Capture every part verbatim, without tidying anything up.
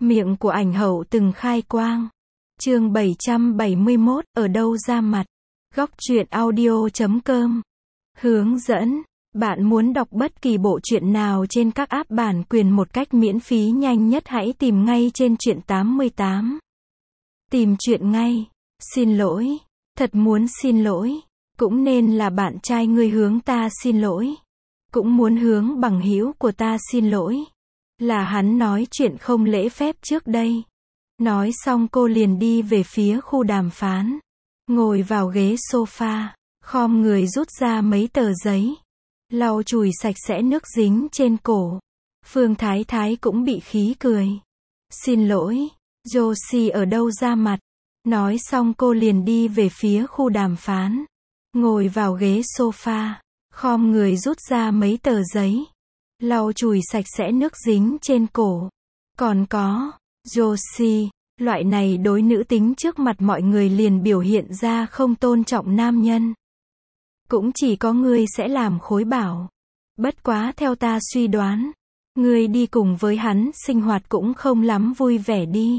Miệng của ảnh hậu từng khai quang. Chương bảy trăm bảy mươi mốt, ở đâu ra mặt. Góc truyện audio chấm com. Hướng dẫn. Bạn muốn đọc bất kỳ bộ truyện nào trên các app bản quyền một cách miễn phí nhanh nhất, hãy tìm ngay trên truyện tám mươi tám. Tìm truyện ngay. Xin lỗi. Thật muốn xin lỗi. Cũng nên là bạn trai ngươi hướng ta xin lỗi. Cũng muốn hướng bằng hữu của ta xin lỗi. Là hắn nói chuyện không lễ phép trước đây. Nói xong cô liền đi về phía khu đàm phán. Ngồi vào ghế sofa, khom người rút ra mấy tờ giấy. Lau chùi sạch sẽ nước dính trên cổ. Phương Thái Thái cũng bị khí cười. Xin lỗi, Josie ở đâu ra mặt. Nói xong cô liền đi về phía khu đàm phán. Ngồi vào ghế sofa, khom người rút ra mấy tờ giấy. Lau chùi sạch sẽ nước dính trên cổ. Còn có, Josie, loại này đối nữ tính trước mặt mọi người liền biểu hiện ra không tôn trọng nam nhân. Cũng chỉ có ngươi sẽ làm khối bảo. Bất quá theo ta suy đoán, ngươi đi cùng với hắn sinh hoạt cũng không lắm vui vẻ đi.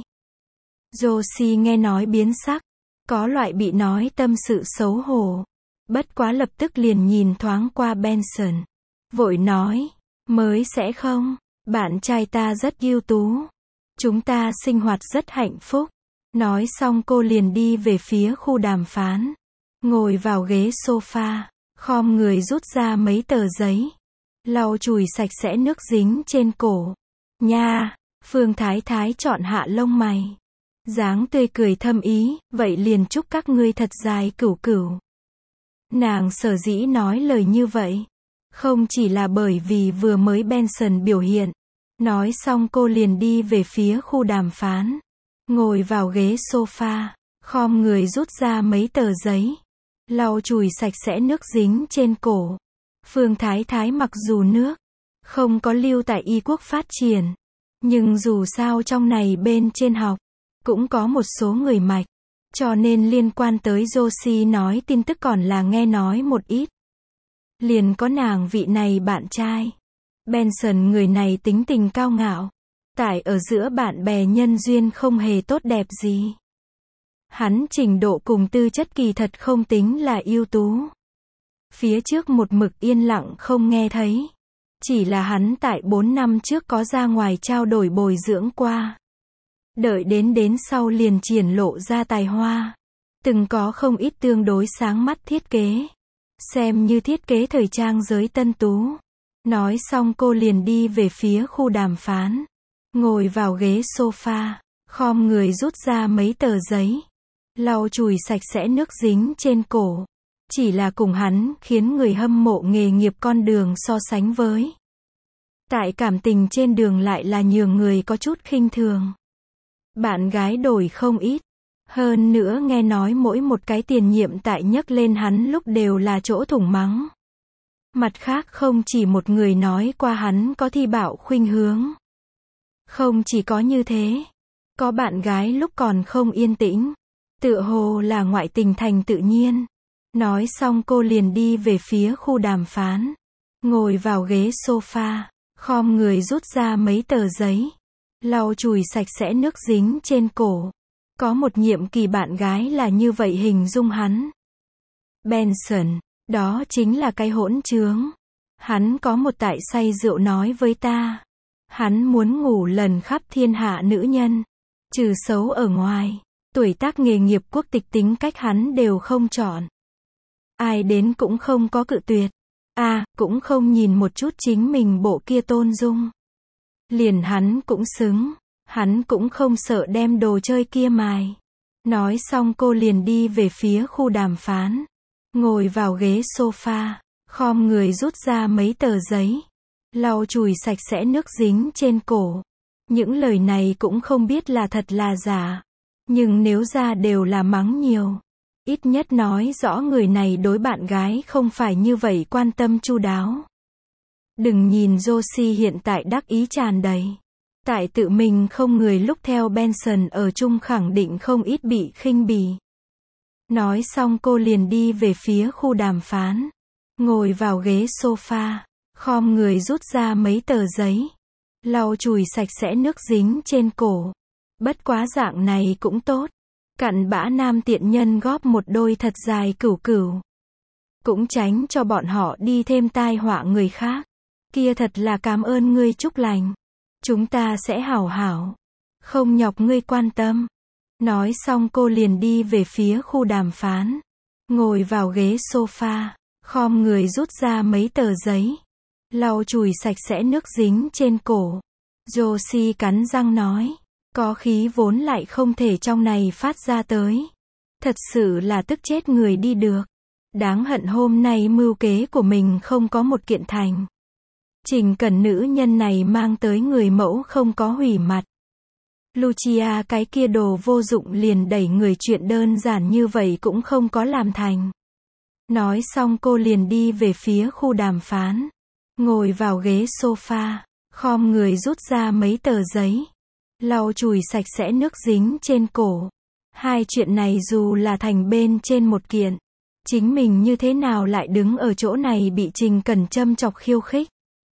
Josie nghe nói biến sắc, có loại bị nói tâm sự xấu hổ. Bất quá lập tức liền nhìn thoáng qua Benson. Vội nói, mới sẽ không, bạn trai ta rất ưu tú. Chúng ta sinh hoạt rất hạnh phúc. Nói xong cô liền đi về phía khu đàm phán. Ngồi vào ghế sofa, khom người rút ra mấy tờ giấy. Lau chùi sạch sẽ nước dính trên cổ. Nha, Phương Thái Thái chọn hạ lông mày. Dáng tươi cười thâm ý, vậy liền chúc các ngươi thật dài cửu cửu. Nàng sở dĩ nói lời như vậy. Không chỉ là bởi vì vừa mới Benson biểu hiện. Nói xong cô liền đi về phía khu đàm phán. Ngồi vào ghế sofa, khom người rút ra mấy tờ giấy. Lau chùi sạch sẽ nước dính trên cổ. Phương Thái Thái mặc dù nước không có lưu tại Y Quốc phát triển. Nhưng dù sao trong này bên trên học, cũng có một số người mạch. Cho nên liên quan tới Josie nói tin tức còn là nghe nói một ít. Liền có nàng vị này bạn trai. Benson người này tính tình cao ngạo. Tại ở giữa bạn bè nhân duyên không hề tốt đẹp gì. Hắn trình độ cùng tư chất kỳ thật không tính là ưu tú. Phía trước một mực yên lặng không nghe thấy. Chỉ là hắn tại bốn năm trước có ra ngoài trao đổi bồi dưỡng qua. Đợi đến đến sau liền triển lộ ra tài hoa. Từng có không ít tương đối sáng mắt thiết kế. Xem như thiết kế thời trang giới tân tú. Nói xong cô liền đi về phía khu đàm phán. Ngồi vào ghế sofa, khom người rút ra mấy tờ giấy. Lau chùi sạch sẽ nước dính trên cổ. Chỉ là cùng hắn khiến người hâm mộ nghề nghiệp con đường so sánh với. Tại cảm tình trên đường lại là nhường người có chút khinh thường. Bạn gái đổi không ít. Hơn nữa nghe nói mỗi một cái tiền nhiệm tại nhấc lên hắn lúc đều là chỗ thủng mắng. Mặt khác không chỉ một người nói qua hắn có thi bạo khuynh hướng. Không chỉ có như thế. Có bạn gái lúc còn không yên tĩnh. Tựa hồ là ngoại tình thành tự nhiên. Nói xong cô liền đi về phía khu đàm phán. Ngồi vào ghế sofa, khom người rút ra mấy tờ giấy. Lau chùi sạch sẽ nước dính trên cổ. Có một nhiệm kỳ bạn gái là như vậy hình dung hắn. Benson, đó chính là cái hỗn trướng. Hắn có một tại say rượu nói với ta. Hắn muốn ngủ lần khắp thiên hạ nữ nhân. Trừ xấu ở ngoài, tuổi tác nghề nghiệp quốc tịch tính cách hắn đều không chọn. Ai đến cũng không có cự tuyệt. À, cũng không nhìn một chút chính mình bộ kia tôn dung. Liền hắn cũng xứng. Hắn cũng không sợ đem đồ chơi kia mài. Nói xong cô liền đi về phía khu đàm phán. Ngồi vào ghế sofa, khom người rút ra mấy tờ giấy. Lau chùi sạch sẽ nước dính trên cổ. Những lời này cũng không biết là thật là giả. Nhưng nếu ra đều là mắng nhiều. Ít nhất nói rõ người này đối bạn gái không phải như vậy quan tâm chu đáo. Đừng nhìn Josie hiện tại đắc ý tràn đầy. Tại tự mình không người lúc theo Benson ở chung khẳng định không ít bị khinh bỉ. Nói xong cô liền đi về phía khu đàm phán. Ngồi vào ghế sofa, khom người rút ra mấy tờ giấy. lau chùi sạch sẽ nước dính trên cổ. Bất quá dạng này cũng tốt. Cặn bã nam tiện nhân góp một đôi thật dài cửu cửu. Cũng tránh cho bọn họ đi thêm tai họa người khác. Kia thật là cảm ơn ngươi chúc lành. Chúng ta sẽ hảo hảo. Không nhọc ngươi quan tâm. Nói xong cô liền đi về phía khu đàm phán. Ngồi vào ghế sofa. Khom người rút ra mấy tờ giấy. Lau chùi sạch sẽ nước dính trên cổ. Josie cắn răng nói. Có khí vốn lại không thể trong này phát ra tới. Thật sự là tức chết người đi được. Đáng hận hôm nay mưu kế của mình không có một kiện thành. Trình Cẩn nữ nhân này mang tới người mẫu không có hủy mặt. Lucia cái kia đồ vô dụng liền đẩy người chuyện đơn giản như vậy cũng không có làm thành. Nói xong cô liền đi về phía khu đàm phán. Ngồi vào ghế sofa. Khom người rút ra mấy tờ giấy. Lau chùi sạch sẽ nước dính trên cổ. Hai chuyện này dù là thành bên trên một kiện. Chính mình như thế nào lại đứng ở chỗ này bị Trình Cẩn châm chọc khiêu khích.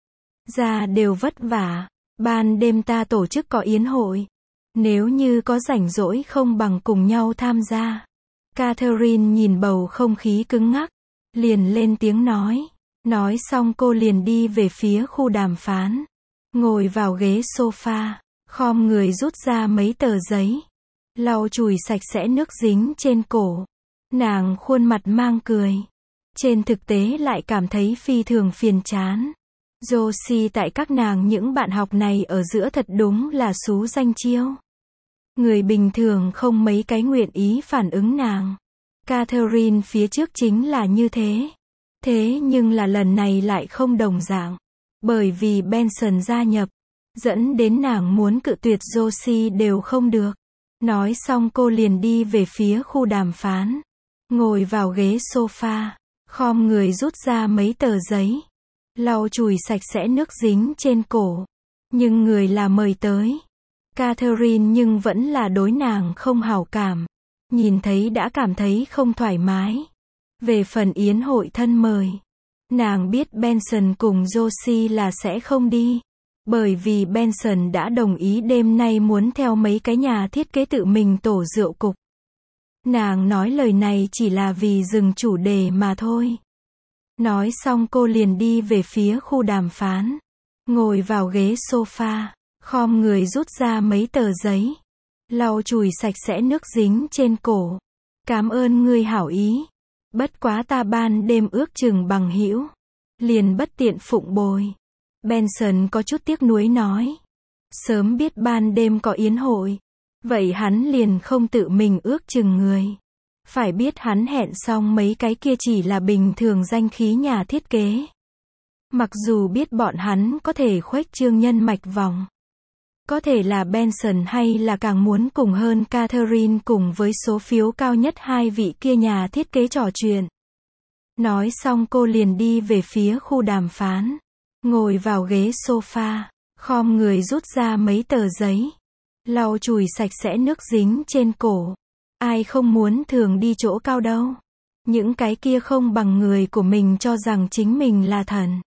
Ra đều vất vả. Ban đêm ta tổ chức có yến hội. Nếu như có rảnh rỗi không bằng cùng nhau tham gia. Catherine nhìn bầu không khí cứng ngắc. Liền lên tiếng nói. Nói xong cô liền đi về phía khu đàm phán. Ngồi vào ghế sofa. Khom người rút ra mấy tờ giấy. Lau chùi sạch sẽ nước dính trên cổ. Nàng khuôn mặt mang cười. Trên thực tế lại cảm thấy phi thường phiền chán. Josie tại các nàng những bạn học này ở giữa thật đúng là xú danh chiêu. Người bình thường không mấy cái nguyện ý phản ứng nàng. Catherine phía trước chính là như thế. Thế nhưng là lần này lại không đồng dạng. Bởi vì Benson gia nhập. Dẫn đến nàng muốn cự tuyệt Josie đều không được. Nói xong cô liền đi về phía khu đàm phán. Ngồi vào ghế sofa. Khom người rút ra mấy tờ giấy. Lau chùi sạch sẽ nước dính trên cổ. Nhưng người là mời tới. Catherine nhưng vẫn là đối nàng không hảo cảm. Nhìn thấy đã cảm thấy không thoải mái. Về phần yến hội thân mời. Nàng biết Benson cùng Josie là sẽ không đi. Bởi vì Benson đã đồng ý đêm nay muốn theo mấy cái nhà thiết kế tự mình tổ rượu cục. Nàng nói lời này chỉ là vì dừng chủ đề mà thôi. Nói xong cô liền đi về phía khu đàm phán. Ngồi vào ghế sofa. Khom người rút ra mấy tờ giấy. Lau chùi sạch sẽ nước dính trên cổ. Cảm ơn ngươi hảo ý. Bất quá ta ban đêm ước chừng bằng hữu. Liền bất tiện phụng bồi. Benson có chút tiếc nuối nói. Sớm biết ban đêm có yến hội. Vậy hắn liền không tự mình ước chừng người. Phải biết hắn hẹn xong mấy cái kia chỉ là bình thường danh khí nhà thiết kế. Mặc dù biết bọn hắn có thể khuếch trương nhân mạch vòng. Có thể là Benson hay là càng muốn cùng hơn Catherine cùng với số phiếu cao nhất hai vị kia nhà thiết kế trò chuyện. Nói xong cô liền đi về phía khu đàm phán. Ngồi vào ghế sofa. Khom người rút ra mấy tờ giấy. Lau chùi sạch sẽ nước dính trên cổ. Ai không muốn thường đi chỗ cao đâu. Những cái kia không bằng người của mình cho rằng chính mình là thần.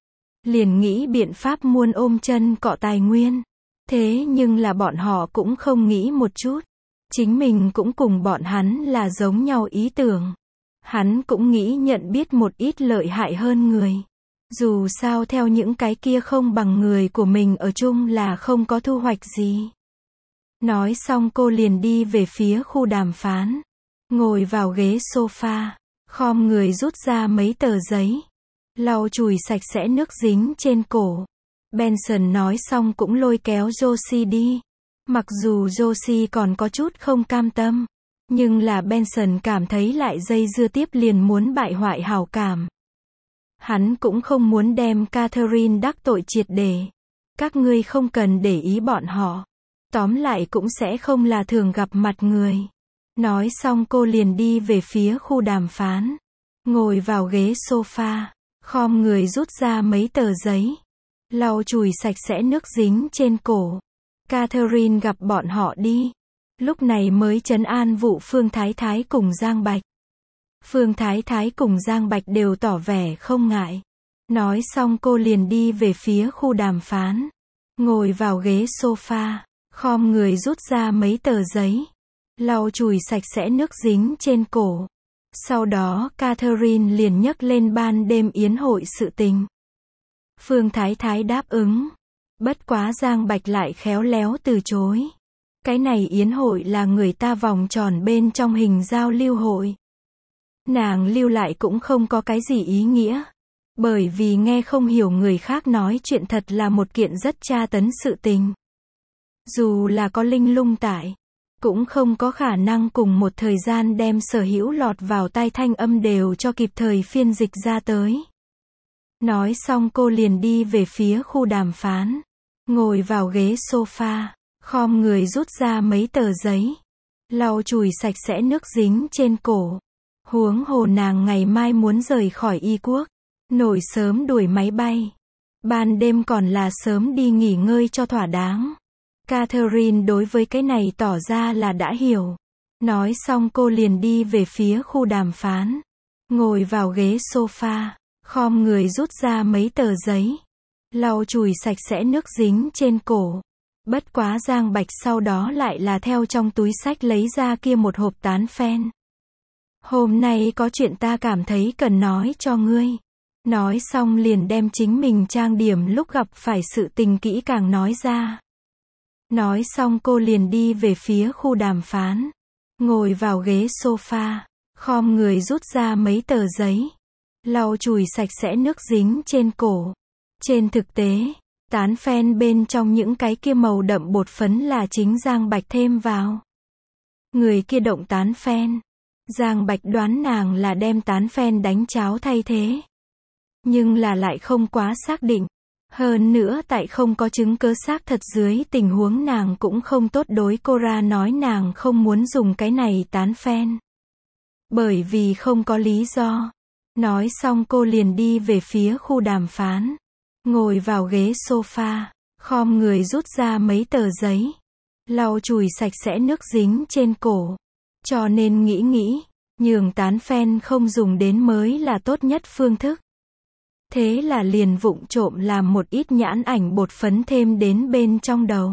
Liền nghĩ biện pháp muôn ôm chân cọ tài nguyên. Thế nhưng là bọn họ cũng không nghĩ một chút. Chính mình cũng cùng bọn hắn là giống nhau ý tưởng. Hắn cũng nghĩ nhận biết một ít lợi hại hơn người. Dù sao theo những cái kia không bằng người của mình ở chung là không có thu hoạch gì. Nói xong cô liền đi về phía khu đàm phán. Ngồi vào ghế sofa. Khom người rút ra mấy tờ giấy. Lau chùi sạch sẽ nước dính trên cổ. Benson nói xong cũng lôi kéo Josie đi. Mặc dù Josie còn có chút không cam tâm. Nhưng là Benson cảm thấy lại dây dưa tiếp liền muốn bại hoại hảo cảm. Hắn cũng không muốn đem Catherine đắc tội triệt để. Các ngươi không cần để ý bọn họ. Tóm lại cũng sẽ không là thường gặp mặt người. Nói xong cô liền đi về phía khu đàm phán. Ngồi vào ghế sofa. Khom người rút ra mấy tờ giấy. Lau chùi sạch sẽ nước dính trên cổ. Catherine gặp bọn họ đi. Lúc này mới trấn an vụ Phương Thái Thái cùng Giang Bạch. Phương Thái Thái cùng Giang Bạch đều tỏ vẻ không ngại. Nói xong cô liền đi về phía khu đàm phán. ngồi vào ghế sofa, khom người rút ra mấy tờ giấy, lau chùi sạch sẽ nước dính trên cổ. Sau đó Catherine liền nhắc lên ban đêm yến hội sự tình. Phương Thái Thái đáp ứng. Bất quá Giang Bạch lại khéo léo từ chối. Cái này yến hội là người ta vòng tròn bên trong hình giao lưu hội. Nàng lưu lại cũng không có cái gì ý nghĩa. Bởi vì nghe không hiểu người khác nói chuyện thật là một kiện rất tra tấn sự tình. Dù là có linh lung tại, cũng không có khả năng cùng một thời gian đem sở hữu lọt vào tai thanh âm đều cho kịp thời phiên dịch ra tới. Nói xong cô liền đi về phía khu đàm phán. Ngồi vào ghế sofa, khom người rút ra mấy tờ giấy, lau chùi sạch sẽ nước dính trên cổ. Huống hồ nàng ngày mai muốn rời khỏi Y quốc, nổi sớm đuổi máy bay. Ban đêm còn là sớm đi nghỉ ngơi cho thỏa đáng. Catherine đối với cái này tỏ ra là đã hiểu. Nói xong cô liền đi về phía khu đàm phán. Ngồi vào ghế sofa, khom người rút ra mấy tờ giấy, lau chùi sạch sẽ nước dính trên cổ. Bất quá Giang Bạch sau đó lại là theo trong túi xách lấy ra kia một hộp tán phen. Hôm nay có chuyện ta cảm thấy cần nói cho ngươi. Nói xong liền đem chính mình trang điểm lúc gặp phải sự tình kỹ càng nói ra. Nói xong cô liền đi về phía khu đàm phán. Ngồi vào ghế sofa, khom người rút ra mấy tờ giấy, lau chùi sạch sẽ nước dính trên cổ. Trên thực tế, tán phen bên trong những cái kia màu đậm bột phấn là chính Giang Bạch thêm vào. Người kia động tán phen. Giang Bạch đoán nàng là đem tán phen đánh cháo thay thế. Nhưng là lại không quá xác định. Hơn nữa tại không có chứng cứ xác thật dưới tình huống nàng cũng không tốt đối cô ra nói nàng không muốn dùng cái này tán phen. Bởi vì không có lý do. Nói xong cô liền đi về phía khu đàm phán. Ngồi vào ghế sofa, khom người rút ra mấy tờ giấy, lau chùi sạch sẽ nước dính trên cổ. Cho nên nghĩ nghĩ, nhường tán phen không dùng đến mới là tốt nhất phương thức. Thế là liền vụng trộm làm một ít nhãn ảnh bột phấn thêm đến bên trong đầu.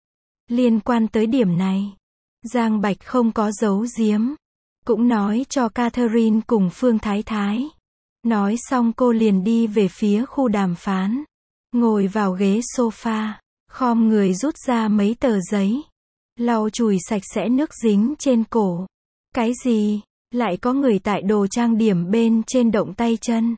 Liên quan tới điểm này, Giang Bạch không có giấu giếm, cũng nói cho Catherine cùng Phương Thái Thái. Nói xong cô liền đi về phía khu đàm phán. Ngồi vào ghế sofa, khom người rút ra mấy tờ giấy, lau chùi sạch sẽ nước dính trên cổ. Cái gì? Lại có người tại đồ trang điểm bên trên động tay chân.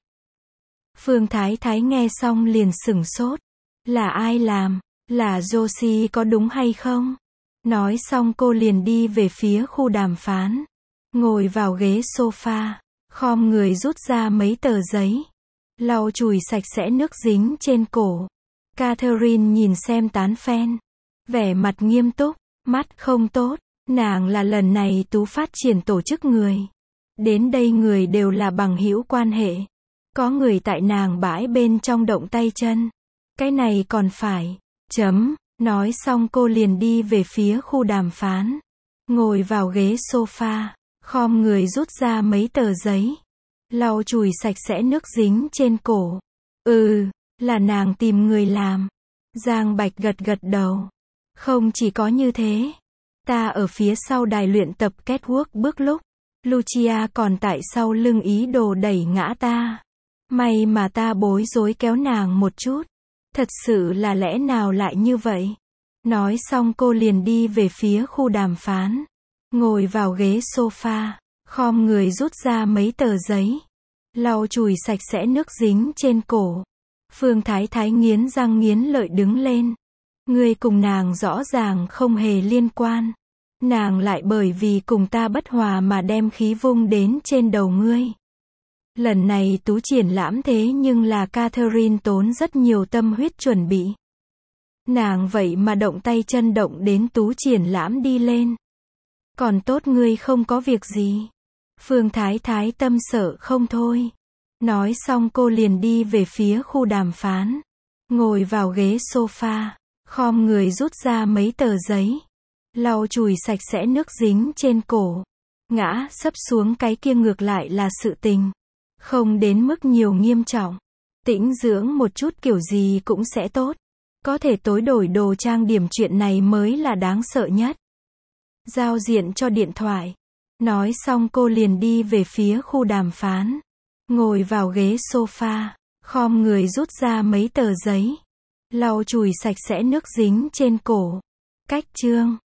Phương Thái Thái nghe xong liền sửng sốt. Là ai làm? Là Josie có đúng hay không? Nói xong cô liền đi về phía khu đàm phán. Ngồi vào ghế sofa, khom người rút ra mấy tờ giấy, lau chùi sạch sẽ nước dính trên cổ. Catherine nhìn xem tán phen, vẻ mặt nghiêm túc, mắt không tốt. Nàng là lần này Tú phát triển tổ chức người. Đến đây người đều là bằng hữu quan hệ. Có người tại nàng bãi bên trong động tay chân. Cái này còn phải. Chấm. Nói xong cô liền đi về phía khu đàm phán. Ngồi vào ghế sofa, khom người rút ra mấy tờ giấy, lau chùi sạch sẽ nước dính trên cổ. Ừ, là nàng tìm người làm. Giang Bạch gật gật đầu. Không chỉ có như thế. Ta ở phía sau đài luyện tập catwalk bước lúc, Lucia còn tại sau lưng ý đồ đẩy ngã ta. May mà ta bối rối kéo nàng một chút. Thật sự là lẽ nào lại như vậy? Nói xong cô liền đi về phía khu đàm phán. Ngồi vào ghế sofa, khom người rút ra mấy tờ giấy, lau chùi sạch sẽ nước dính trên cổ. Phương Thái Thái nghiến răng nghiến lợi đứng lên. Ngươi cùng nàng rõ ràng không hề liên quan. Nàng lại bởi vì cùng ta bất hòa mà đem khí vung đến trên đầu ngươi. Lần này Tú triển lãm thế nhưng là Catherine tốn rất nhiều tâm huyết chuẩn bị. Nàng vậy mà động tay chân động đến Tú triển lãm đi lên. Còn tốt ngươi không có việc gì. Phương Thái Thái tâm sợ không thôi. Nói xong cô liền đi về phía khu đàm phán. Ngồi vào ghế sofa, khom người rút ra mấy tờ giấy, lau chùi sạch sẽ nước dính trên cổ. Ngã sấp xuống cái kia ngược lại là sự tình. Không đến mức nhiều nghiêm trọng. Tĩnh dưỡng một chút kiểu gì cũng sẽ tốt. Có thể tối đổi đồ trang điểm chuyện này mới là đáng sợ nhất. Giao diện cho điện thoại. Nói xong cô liền đi về phía khu đàm phán. Ngồi vào ghế sofa, khom người rút ra mấy tờ giấy. Lau chùi sạch sẽ nước dính trên cổ. Cách chương.